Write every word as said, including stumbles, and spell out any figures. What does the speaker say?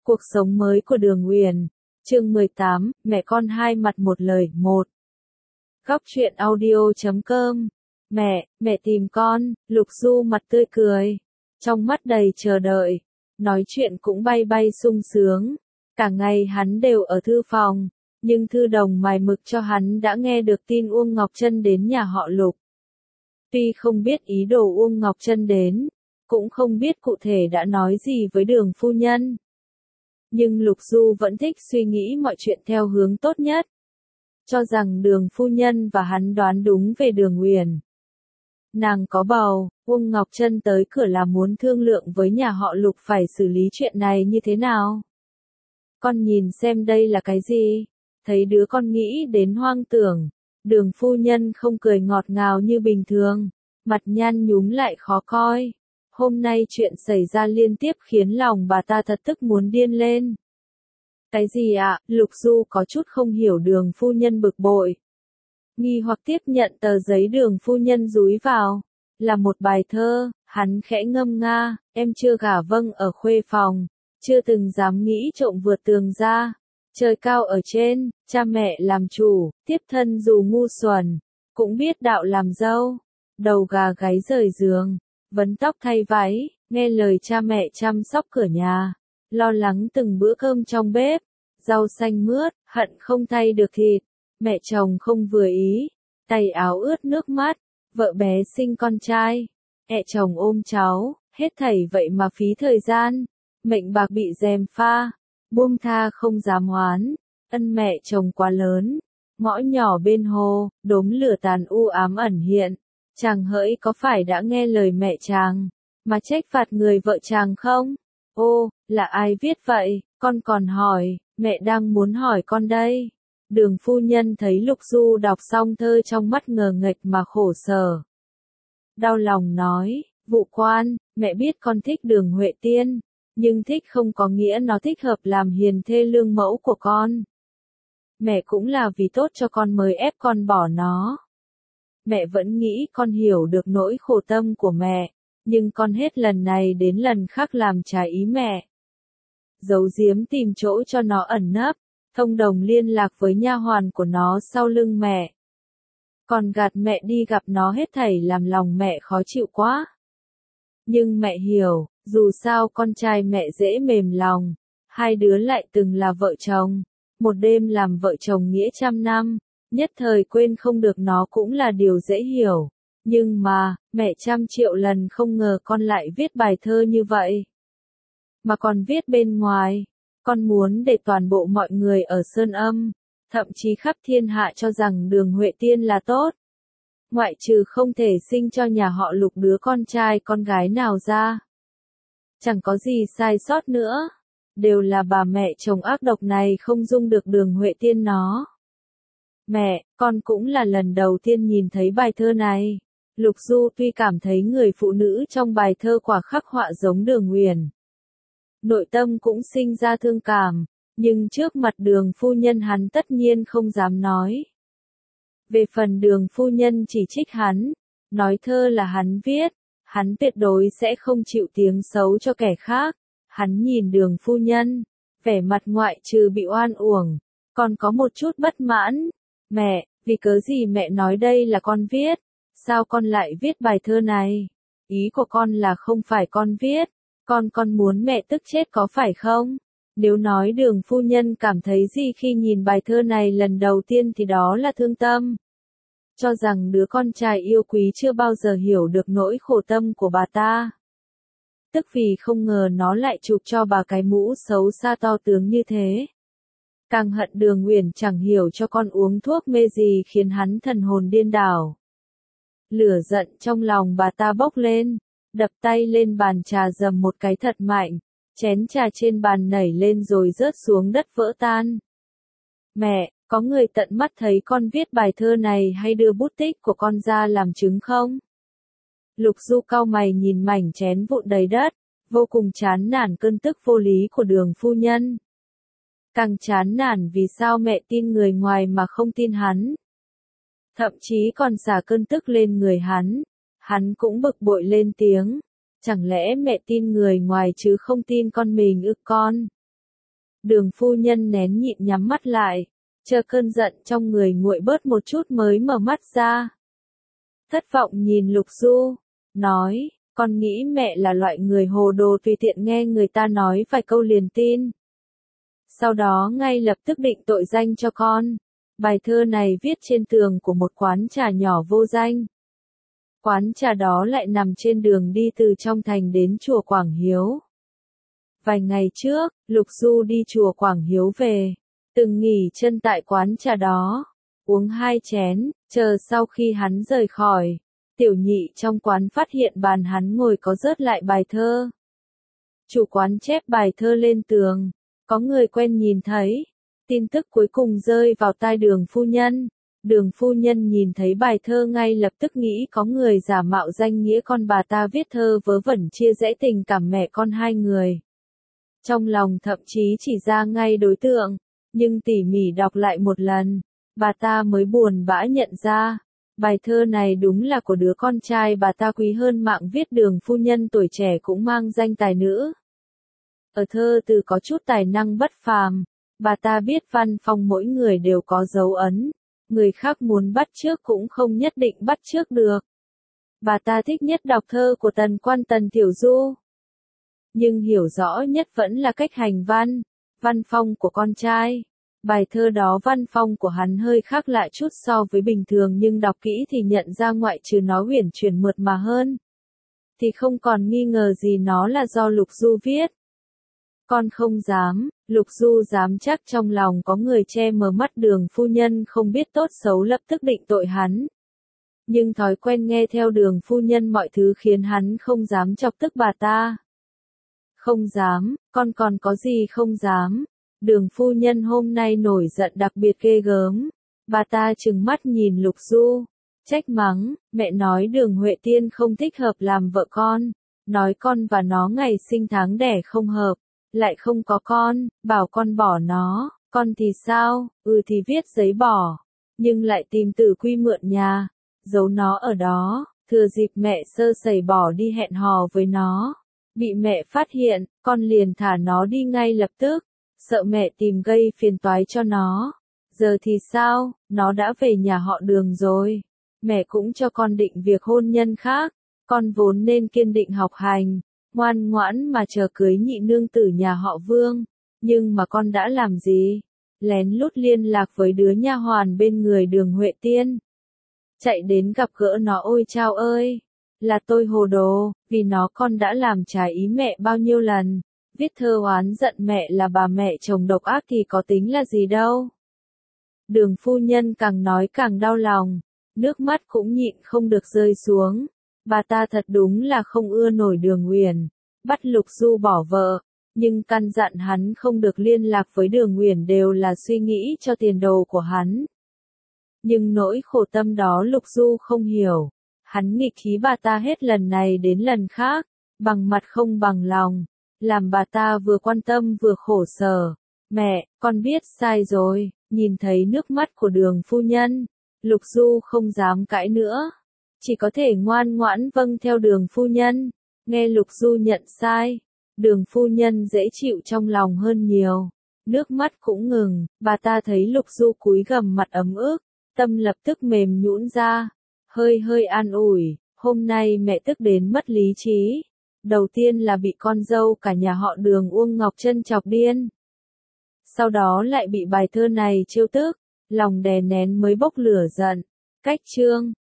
Cuộc sống mới của Đường Uyển, chương mười tám, mẹ con hai mặt một lời, một. Góc truyện audio chấm com. Mẹ, mẹ tìm con, Lục Du mặt tươi cười, trong mắt đầy chờ đợi, nói chuyện cũng bay bay sung sướng. Cả ngày hắn đều ở thư phòng, nhưng thư đồng mài mực cho hắn đã nghe được tin Uông Ngọc Trân đến nhà họ Lục. Tuy không biết ý đồ Uông Ngọc Trân đến, cũng không biết cụ thể đã nói gì với Đường phu nhân. Nhưng Lục Du vẫn thích suy nghĩ mọi chuyện theo hướng tốt nhất. Cho rằng Đường phu nhân và hắn đoán đúng về Đường Uyển. Nàng có bầu, Uông Ngọc Trân tới cửa là muốn thương lượng với nhà họ Lục phải xử lý chuyện này như thế nào. Con nhìn xem đây là cái gì? Thấy đứa con nghĩ đến hoang tưởng. Đường phu nhân không cười ngọt ngào như bình thường, mặt nhăn nhúm lại khó coi. Hôm nay chuyện xảy ra liên tiếp khiến lòng bà ta thật tức muốn điên lên. Cái gì ạ? À? Lục Du có chút không hiểu Đường phu nhân bực bội. Nghi hoặc tiếp nhận tờ giấy Đường phu nhân dúi vào. Là một bài thơ, hắn khẽ ngâm nga, em chưa gả vâng ở khuê phòng, chưa từng dám nghĩ trộm vượt tường ra. Trời cao ở trên, cha mẹ làm chủ, tiếp thân dù ngu xuẩn, cũng biết đạo làm dâu. Đầu gà gáy rời giường, vấn tóc thay váy, nghe lời cha mẹ chăm sóc cửa nhà, lo lắng từng bữa cơm trong bếp, rau xanh mướt, hận không thay được thịt, mẹ chồng không vừa ý, tay áo ướt nước mắt, vợ bé sinh con trai, mẹ chồng ôm cháu, hết thảy vậy mà phí thời gian, mệnh bạc bị gièm pha, buông tha không dám hoán, ân mẹ chồng quá lớn, ngõ nhỏ bên hồ, đốm lửa tàn u ám ẩn hiện. Chàng hỡi có phải đã nghe lời mẹ chàng, mà trách phạt người vợ chàng không? Ô, là ai viết vậy? Con còn hỏi, mẹ đang muốn hỏi con đây. Đường phu nhân thấy Lục Du đọc xong thơ trong mắt ngờ nghệch mà khổ sở. Đau lòng nói, Vụ quan, mẹ biết con thích Đường Huệ Tiên, nhưng thích không có nghĩa nó thích hợp làm hiền thê lương mẫu của con. Mẹ cũng là vì tốt cho con mới ép con bỏ nó. Mẹ vẫn nghĩ con hiểu được nỗi khổ tâm của mẹ, nhưng con hết lần này đến lần khác làm trái ý mẹ. Giấu giếm tìm chỗ cho nó ẩn nấp, thông đồng liên lạc với nha hoàn của nó sau lưng mẹ. Còn gạt mẹ đi gặp nó hết thảy làm lòng mẹ khó chịu quá. Nhưng mẹ hiểu, dù sao con trai mẹ dễ mềm lòng, hai đứa lại từng là vợ chồng, một đêm làm vợ chồng nghĩa trăm năm. Nhất thời quên không được nó cũng là điều dễ hiểu. Nhưng mà, mẹ trăm triệu lần không ngờ con lại viết bài thơ như vậy. Mà còn viết bên ngoài, con muốn để toàn bộ mọi người ở Sơn Âm, thậm chí khắp thiên hạ cho rằng Đường Huệ Tiên là tốt. Ngoại trừ không thể sinh cho nhà họ Lục đứa con trai con gái nào ra. Chẳng có gì sai sót nữa. Đều là bà mẹ chồng ác độc này không dung được Đường Huệ Tiên nó. Mẹ, con cũng là lần đầu tiên nhìn thấy bài thơ này. Lục Du tuy cảm thấy người phụ nữ trong bài thơ quả khắc họa giống Đường Uyển. Nội tâm cũng sinh ra thương cảm, nhưng trước mặt Đường phu nhân hắn tất nhiên không dám nói. Về phần Đường phu nhân chỉ trích hắn, nói thơ là hắn viết, hắn tuyệt đối sẽ không chịu tiếng xấu cho kẻ khác. Hắn nhìn Đường phu nhân, vẻ mặt ngoại trừ bị oan uổng, còn có một chút bất mãn. Mẹ, vì cớ gì mẹ nói đây là con viết? Sao con lại viết bài thơ này? Ý của con là không phải con viết, con con muốn mẹ tức chết có phải không? Nếu nói Đường phu nhân cảm thấy gì khi nhìn bài thơ này lần đầu tiên thì đó là thương tâm. Cho rằng đứa con trai yêu quý chưa bao giờ hiểu được nỗi khổ tâm của bà ta. Tức vì không ngờ nó lại chụp cho bà cái mũ xấu xa to tướng như thế. Càng hận Đường Uyển chẳng hiểu cho con uống thuốc mê gì khiến hắn thần hồn điên đảo. Lửa giận trong lòng bà ta bốc lên, đập tay lên bàn trà dầm một cái thật mạnh, chén trà trên bàn nảy lên rồi rớt xuống đất vỡ tan. Mẹ, có người tận mắt thấy con viết bài thơ này hay đưa bút tích của con ra làm chứng không? Lục Du cau mày nhìn mảnh chén vụn đầy đất, vô cùng chán nản cơn tức vô lý của Đường phu nhân. Càng chán nản vì sao mẹ tin người ngoài mà không tin hắn. Thậm chí còn xả cơn tức lên người hắn. Hắn cũng bực bội lên tiếng. Chẳng lẽ mẹ tin người ngoài chứ không tin con mình ư con? Đường phu nhân nén nhịn nhắm mắt lại, chờ cơn giận trong người nguội bớt một chút mới mở mắt ra. Thất vọng nhìn Lục Du, nói, con nghĩ mẹ là loại người hồ đồ tùy tiện nghe người ta nói vài câu liền tin. Sau đó ngay lập tức định tội danh cho con. Bài thơ này viết trên tường của một quán trà nhỏ vô danh. Quán trà đó lại nằm trên đường đi từ trong thành đến chùa Quảng Hiếu. Vài ngày trước, Lục Du đi chùa Quảng Hiếu về, từng nghỉ chân tại quán trà đó, uống hai chén, chờ sau khi hắn rời khỏi, tiểu nhị trong quán phát hiện bàn hắn ngồi có rớt lại bài thơ. Chủ quán chép bài thơ lên tường, có người quen nhìn thấy, tin tức cuối cùng rơi vào tai Đường phu nhân. Đường phu nhân nhìn thấy bài thơ ngay lập tức nghĩ có người giả mạo danh nghĩa con bà ta viết thơ vớ vẩn chia rẽ tình cảm mẹ con hai người. Trong lòng thậm chí chỉ ra ngay đối tượng, nhưng tỉ mỉ đọc lại một lần, bà ta mới buồn bã nhận ra, bài thơ này đúng là của đứa con trai bà ta quý hơn mạng viết. Đường phu nhân tuổi trẻ cũng mang danh tài nữ. Ở thơ từ có chút tài năng bất phàm, bà ta biết văn phong mỗi người đều có dấu ấn, người khác muốn bắt chước cũng không nhất định bắt chước được. Bà ta thích nhất đọc thơ của Tần Quan Tần Tiểu Du. Nhưng hiểu rõ nhất vẫn là cách hành văn, văn phong của con trai. Bài thơ đó văn phong của hắn hơi khác lạ chút so với bình thường nhưng đọc kỹ thì nhận ra ngoại trừ nó uyển chuyển mượt mà hơn, thì không còn nghi ngờ gì nó là do Lục Du viết. Con không dám, Lục Du dám chắc trong lòng có người che mờ mắt. Đường phu nhân không biết tốt xấu lập tức định tội hắn. Nhưng thói quen nghe theo Đường phu nhân mọi thứ khiến hắn không dám chọc tức bà ta. Không dám, con còn có gì không dám. Đường phu nhân hôm nay nổi giận đặc biệt ghê gớm. Bà ta trừng mắt nhìn Lục Du, trách mắng, mẹ nói Đường Huệ Tiên không thích hợp làm vợ con, nói con và nó ngày sinh tháng đẻ không hợp, lại không có con, bảo con bỏ nó, con thì sao, ừ thì viết giấy bỏ, nhưng lại tìm Tử Quy mượn nhà, giấu nó ở đó, thừa dịp mẹ sơ sẩy bỏ đi hẹn hò với nó. Bị mẹ phát hiện, con liền thả nó đi ngay lập tức, sợ mẹ tìm gây phiền toái cho nó. Giờ thì sao, nó đã về nhà họ Đường rồi. Mẹ cũng cho con định việc hôn nhân khác, con vốn nên kiên định học hành, ngoan ngoãn mà chờ cưới nhị nương tử nhà họ Vương. Nhưng mà con đã làm gì? Lén lút liên lạc với đứa nha hoàn bên người Đường Huệ Tiên. Chạy đến gặp gỡ nó. Ôi chao ơi! Là tôi hồ đồ, vì nó con đã làm trái ý mẹ bao nhiêu lần. Viết thơ oán giận mẹ là bà mẹ chồng độc ác thì có tính là gì đâu. Đường phu nhân càng nói càng đau lòng, nước mắt cũng nhịn không được rơi xuống. Bà ta thật đúng là không ưa nổi Đường Uyển, bắt Lục Du bỏ vợ, nhưng căn dặn hắn không được liên lạc với Đường Uyển đều là suy nghĩ cho tiền đồ của hắn. Nhưng nỗi khổ tâm đó Lục Du không hiểu, hắn nghịch khí bà ta hết lần này đến lần khác, bằng mặt không bằng lòng, làm bà ta vừa quan tâm vừa khổ sở. Mẹ, con biết sai rồi. Nhìn thấy nước mắt của Đường phu nhân, Lục Du không dám cãi nữa, chỉ có thể ngoan ngoãn vâng theo Đường phu nhân. Nghe Lục Du nhận sai, Đường phu nhân dễ chịu trong lòng hơn nhiều, nước mắt cũng ngừng. Bà ta thấy Lục Du cúi gằm mặt ấm ức, tâm lập tức mềm nhũn ra, hơi hơi an ủi, hôm nay mẹ tức đến mất lý trí. Đầu tiên là bị con dâu cả nhà họ Đường Uông Ngọc Trân chọc điên, sau đó lại bị bài thơ này trêu tức, lòng đè nén mới bốc lửa giận. Cách chương